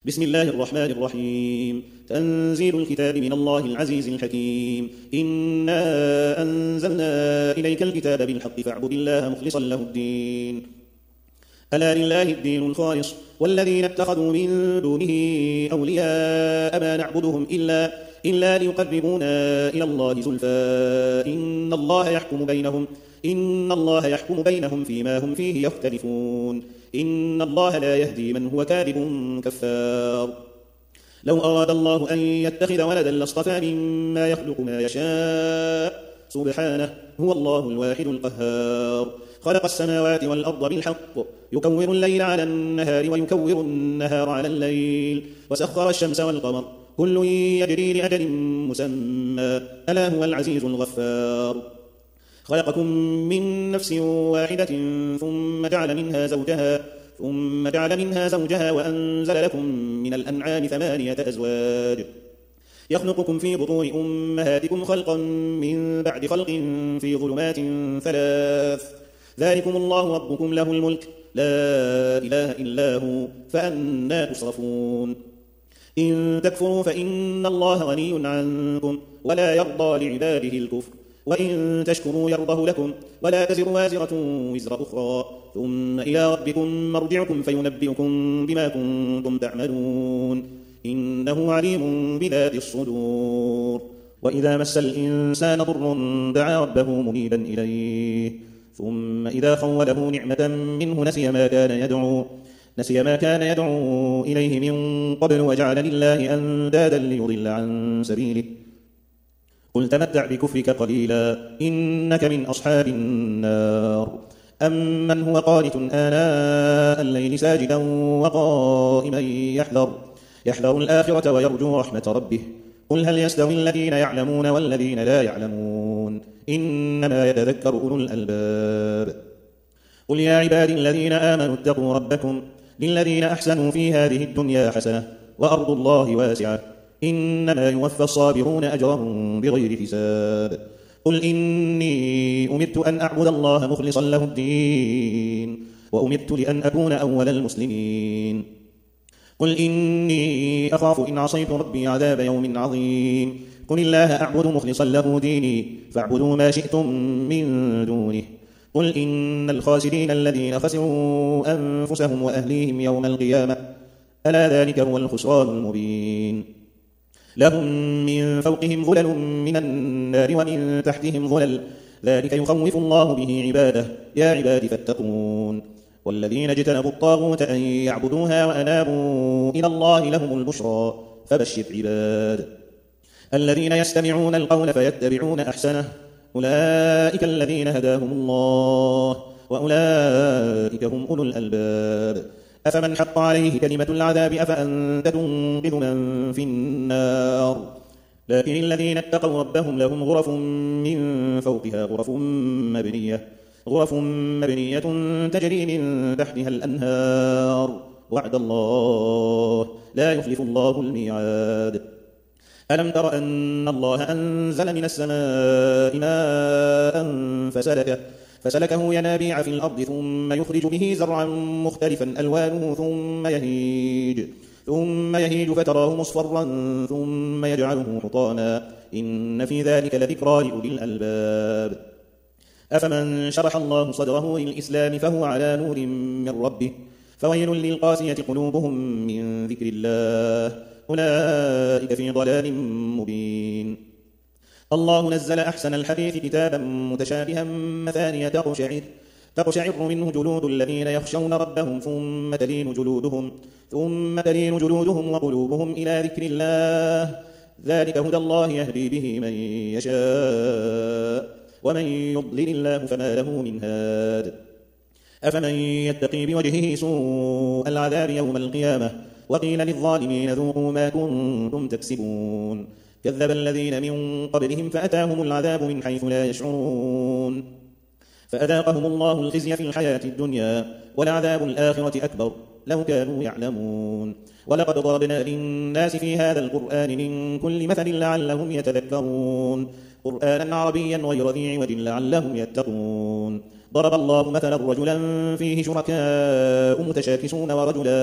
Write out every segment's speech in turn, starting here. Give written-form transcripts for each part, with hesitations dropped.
بسم الله الرحمن الرحيم. تنزيل الكتاب من الله العزيز الحكيم. إنا أنزلنا إليك الكتاب بالحق فاعبد الله مخلصا له الدين. ألا لله الدين الخالص والذين اتخذوا من دونه أولياء ما نعبدهم إلا ليقربونا إلى الله زلفى إن الله يحكم بينهم فيما هم فيه يختلفون. إن الله لا يهدي من هو كاذب كفار. لو أراد الله أن يتخذ ولدا لاصطفى مما يخلق ما يشاء سبحانه هو الله الواحد القهار. خلق السماوات والأرض بالحق يكور الليل على النهار ويكور النهار على الليل وسخر الشمس والقمر كل يجري لأجل مسمى ألا هو العزيز الغفار. خلقكم من نفس واحدة ثم جعل منها زوجها وأنزل لكم من الأنعام 8 أزواج يخلقكم في بطون أمهاتكم خلقا من بعد خلق في ظلمات 3 ذلكم الله ربكم له الملك لا إله إلا هو فأنى تصرفون. إن تكفروا فإن الله غني عنكم ولا يرضى لعباده الكفر وإن تشكروا يرضه لكم ولا تزر وازرة وزر أخرى ثم إلى ربكم مرجعكم فينبئكم بما كنتم تعملون إنه عليم بذات الصدور. وإذا مس الإنسان ضر دعا ربه منيبا إليه ثم إذا خوله نعمة منه نسي ما كان يدعو إليه من قبل وجعل لله أندادا ليضل عن سبيله قل تمتع بكفرك قليلا إنك من أصحاب النار. أمن هو قانت آناء الليل ساجدا وقائما يحذر الآخرة ويرجو رحمة ربه قل هل يستوي الذين يعلمون والذين لا يعلمون إنما يتذكر أولو الألباب. قل يا عبادي الذين آمنوا اتقوا ربكم للذين أحسنوا في هذه الدنيا حسنة وأرض الله واسعة إنما يوفى الصابرون أجرهم بغير حساب. قل إني أمرت أن أعبد الله مخلصا له الدين وأمرت لأن أكون أول المسلمين. قل إني أخاف إن عصيت ربي عذاب يوم عظيم. قل الله أعبد مخلصا له ديني فاعبدوا ما شئتم من دونه. قل إن الخاسرين الذين خسروا أنفسهم وأهليهم يوم القيامة ألا ذلك هو الخسران المبين. لهم من فوقهم ظلل من النار ومن تحتهم ظلل ذلك يخوف الله به عباده يا عباد فاتقون. والذين اجتنبوا الطاغوت أن يعبدوها وأنابوا إلى الله لهم البشرى فبشر عباد الذين يستمعون القول فيتبعون أحسنه أولئك الذين هداهم الله وأولئك هم أولو الألباب. أفمن حق عليه كلمة العذاب أفأنت تنقذ من في النار. لكن الذين اتقوا ربهم لهم غرف من فوقها غرف مبنية تجري من تحتها الأنهار وعد الله لا يخلف الله الميعاد. ألم تر أن الله أنزل من السماء ماء فسلكه ينابيع في الأرض ثم يخرج به زرعا مختلفا ألوانه ثم يهيج فتراه مصفرا ثم يجعله حطاما إن في ذلك لذكرى لأولي الألباب. أفمن شرح الله صدره للإسلام فهو على نور من ربه فويل للقاسية قلوبهم من ذكر الله أولئك في ضلال مبين. الله نزل أحسن الحديث كتابا متشابها مثانية تقشعر منه جلود الذين يخشون ربهم ثم تلين جلودهم وقلوبهم إلى ذكر الله ذلك هدى الله يهدي به من يشاء ومن يضلل الله فما له من هاد. أفمن يتقي بوجهه سوء العذاب يوم القيامة وقيل للظالمين ذوقوا ما كنتم تكسبون. كذب الذين من قبلهم فأتاهم العذاب من حيث لا يشعرون فأذاقهم الله الخزي في الحياة الدنيا ولعذاب الآخرة أكبر لو كانوا يعلمون. ولقد ضربنا للناس في هذا القرآن من كل مثل لعلهم يتذكرون قرآنا عربيا غير ذي عوج لعلهم يتقون. ضرب الله مثلا رجلا فيه شركاء متشاكسون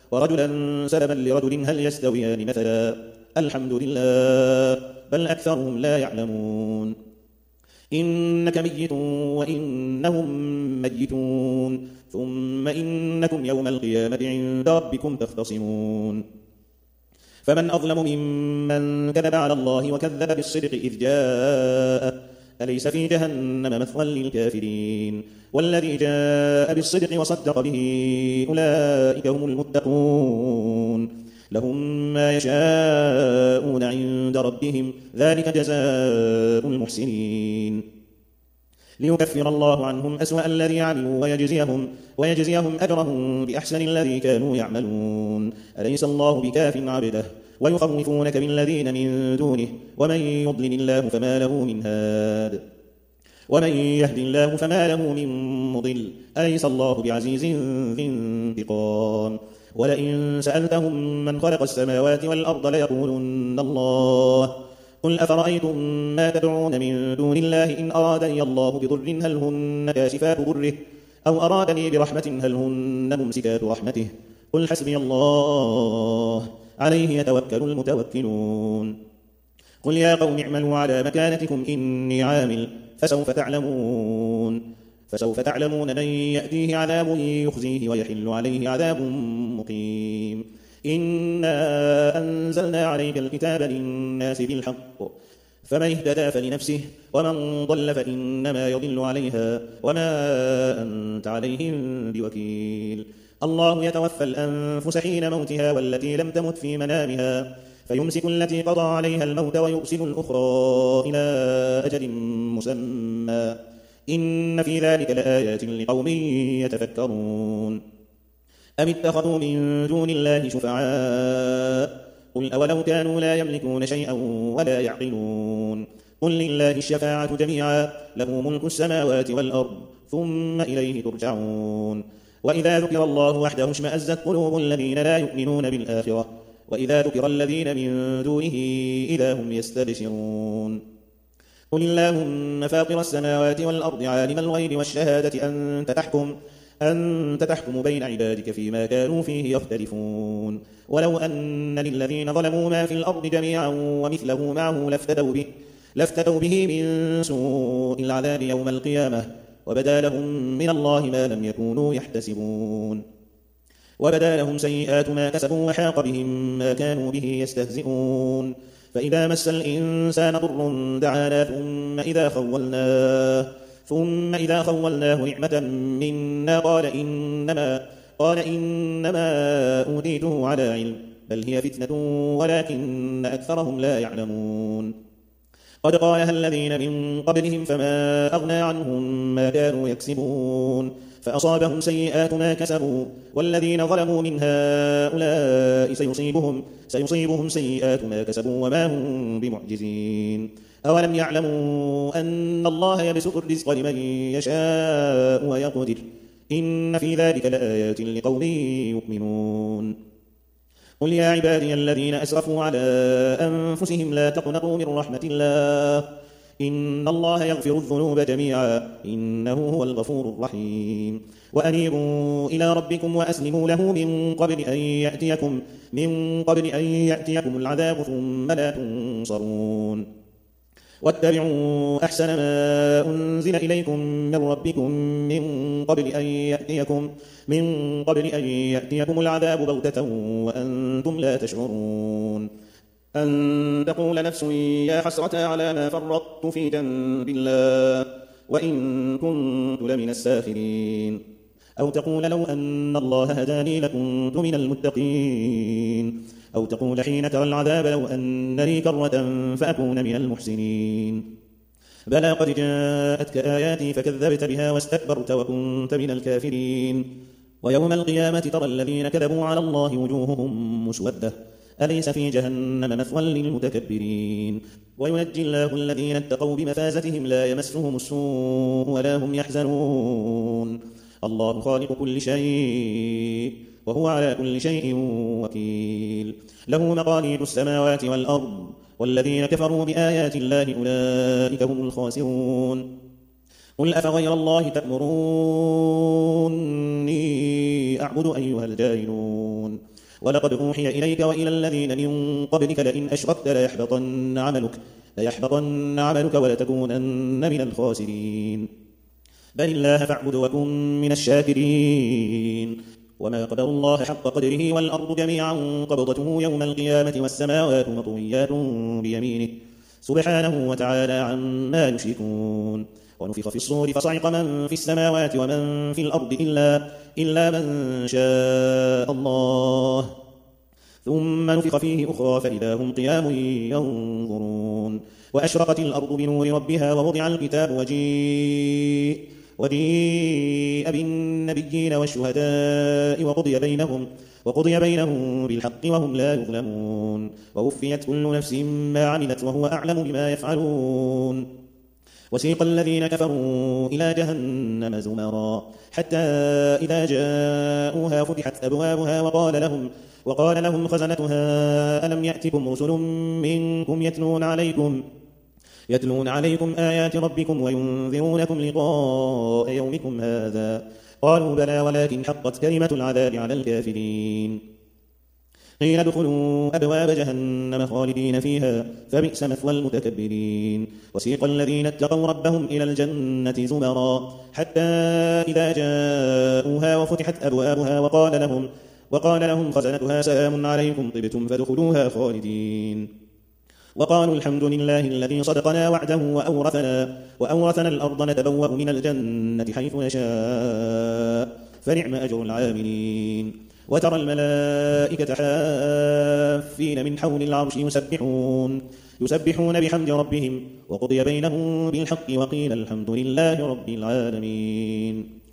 ورجلا سلما لرجل هل يستويان مثلا الحمد لله بل أكثرهم لا يعلمون إنك ميت وإنهم ميتون ثم إنكم يوم القيامة عند ربكم تختصمون فمن أظلم ممن كذب على الله وكذب بالصدق إذ جاءه أليس في جهنم مثوى للكافرين والذي جاء بالصدق وصدق به أولئك هم المتقون لهم ما يشاءون عند ربهم ذلك جزاء المحسنين ليكفر الله عنهم أسوأ الذي عملوا ويجزيهم أجرهم بأحسن الذي كانوا يعملون أليس الله بكاف عبده ويخوفونك بالذين من دونه ومن يضلل الله فما له من هاد ومن يهد الله فما له من مضل أليس الله بعزيز ذي انتقام ولئن سألتهم من خلق السماوات والأرض ليقولن الله قل أفرأيتم ما تدعون من دون الله إن أرادني الله بضر هل هن كاشفات ضره أو أرادني برحمة هل هن ممسكات رحمته قل حسبي الله عليه يتوكل المتوكلون قل يا قوم اعملوا على مكانتكم إني عامل فسوف تعلمون من يأتيه عذاب يخزيه ويحل عليه عذاب مقيم إنا أنزلنا عليك الكتاب للناس بالحق فمن اهتدى فلنفسه ومن ضل فإنما يضل عليها وما أنت عليهم بوكيل الله يتوفى الأنفس حين موتها والتي لم تمت في منامها فيمسك التي قضى عليها الموت ويرسل الأخرى إلى أجل مسمى إن في ذلك لآيات لقوم يتفكرون أم اتخذوا من دون الله شفعاء قل أولو كانوا لا يملكون شيئا ولا يعقلون قل لله الشفاعة جميعا له ملك السماوات والأرض ثم إليه ترجعون وإذا ذكر الله وحده اشمأزت قلوب الذين لا يؤمنون بالآخرة وإذا ذكر الذين من دونه إذا هم يستبشرون قل اللهم فاطر السماوات والأرض عالم الغيب والشهادة أنت تحكم بين عبادك فيما كانوا فيه يختلفون ولو أن للذين ظلموا ما في الأرض جميعا ومثله معه لافتدوا به من سوء العذاب يوم القيامة وبدا لهم من الله ما لم يكونوا يحتسبون وبدا لهم سيئات ما كسبوا وحاق بهم ما كانوا به يستهزئون فإذا مس الإنسان ضر دعانا ثم إذا خولناه نعمة منا قال إنما أوتيته على علم بل هي فتنة ولكن أكثرهم لا يعلمون قد قالها الذين من قبلهم فما أغنى عنهم ما كانوا يكسبون فأصابهم سيئات ما كسبوا والذين ظلموا من هؤلاء سيصيبهم سيئات ما كسبوا وما هم بمعجزين أولم يعلموا أن الله يبسط الرزق لمن يشاء ويقدر إن في ذلك لآيات لقوم يؤمنون قل يا عبادي الذين أسرفوا على أنفسهم لا تقنطوا من رحمة الله إن الله يغفر الذنوب جميعا إنه هو الغفور الرحيم وأنيبوا إلى ربكم وأسلموا له من قبل أن يأتيكم العذاب ثم لا تنصرون واتبعوا أحسن ما أنزل إليكم من ربكم من قبل أن يأتيكم العذاب بغتة وأنتم لا تشعرون أن تقول نفس يا حسرة على ما فرطت في جنب الله وإن كنت لمن الساخرين أو تقول لو أن الله هداني لكنت من المتقين أو تقول حين ترى العذاب لو أن لي كرة فأكون من المحسنين بلى قد جاءتك آياتي فكذبت بها واستكبرت وكنت من الكافرين ويوم القيامة ترى الذين كذبوا على الله وجوههم مسودة أليس في جهنم مثوى للمتكبرين وينجي الله الذين اتقوا بمفازتهم لا يمسهم السوء ولا هم يحزنون الله خالق كل شيء وهو على كل شيء وكيل له مقاليد السماوات والأرض والذين كفروا بآيات الله أولئك هم الخاسرون قل أفغير الله تأمروني أعبد أيها الجاهلون ولقد أوحي إليك وإلى الذين من قبلك لئن أشركت ليحبطن عملك ولتكونن من الخاسرين بل الله فاعبد وكن من الشاكرين وما قدروا الله حق قدره والأرض جميعا قبضته يوم القيامة والسماوات مطويات بيمينه سبحانه وتعالى عما يشركون ونفخ في الصور فصعق من في السماوات ومن في الأرض إلا من شاء الله ثم نفخ فيه أخرى فإذا هم قيام ينظرون وأشرقت الأرض بنور ربها ووضع الكتاب وجيء بالنبيين والشهداء وقضي بينهم بالحق وهم لا يظلمون ووفيت كل نفس ما عملت وهو أعلم بما يفعلون وسيق الذين كفروا إلى جهنم زمرا حتى إذا جاءوها فتحت أبوابها وقال لهم خزنتها ألم يأتكم رسل منكم يتلون عليكم آيات ربكم وينذرونكم لقاء يومكم هذا قالوا بلى ولكن حقت كلمة العذاب على الكافرين قيل ادخلوا أبواب جهنم خالدين فيها فبئس مثوى المتكبرين وسيق الذين اتقوا ربهم إلى الجنة زمرا حتى إذا جاءوها وفتحت أبوابها وقال لهم خزنتها سلام عليكم طبتم فادخلوها خالدين وقالوا الحمد لله الذي صدقنا وعده وأورثنا الأرض نتبوأ من الجنة حيث نشاء فنعم أجر العاملين وترى الملائكة حافين من حول العرش يسبحون بحمد ربهم وقضي بينهم بالحق وقيل الحمد لله رب العالمين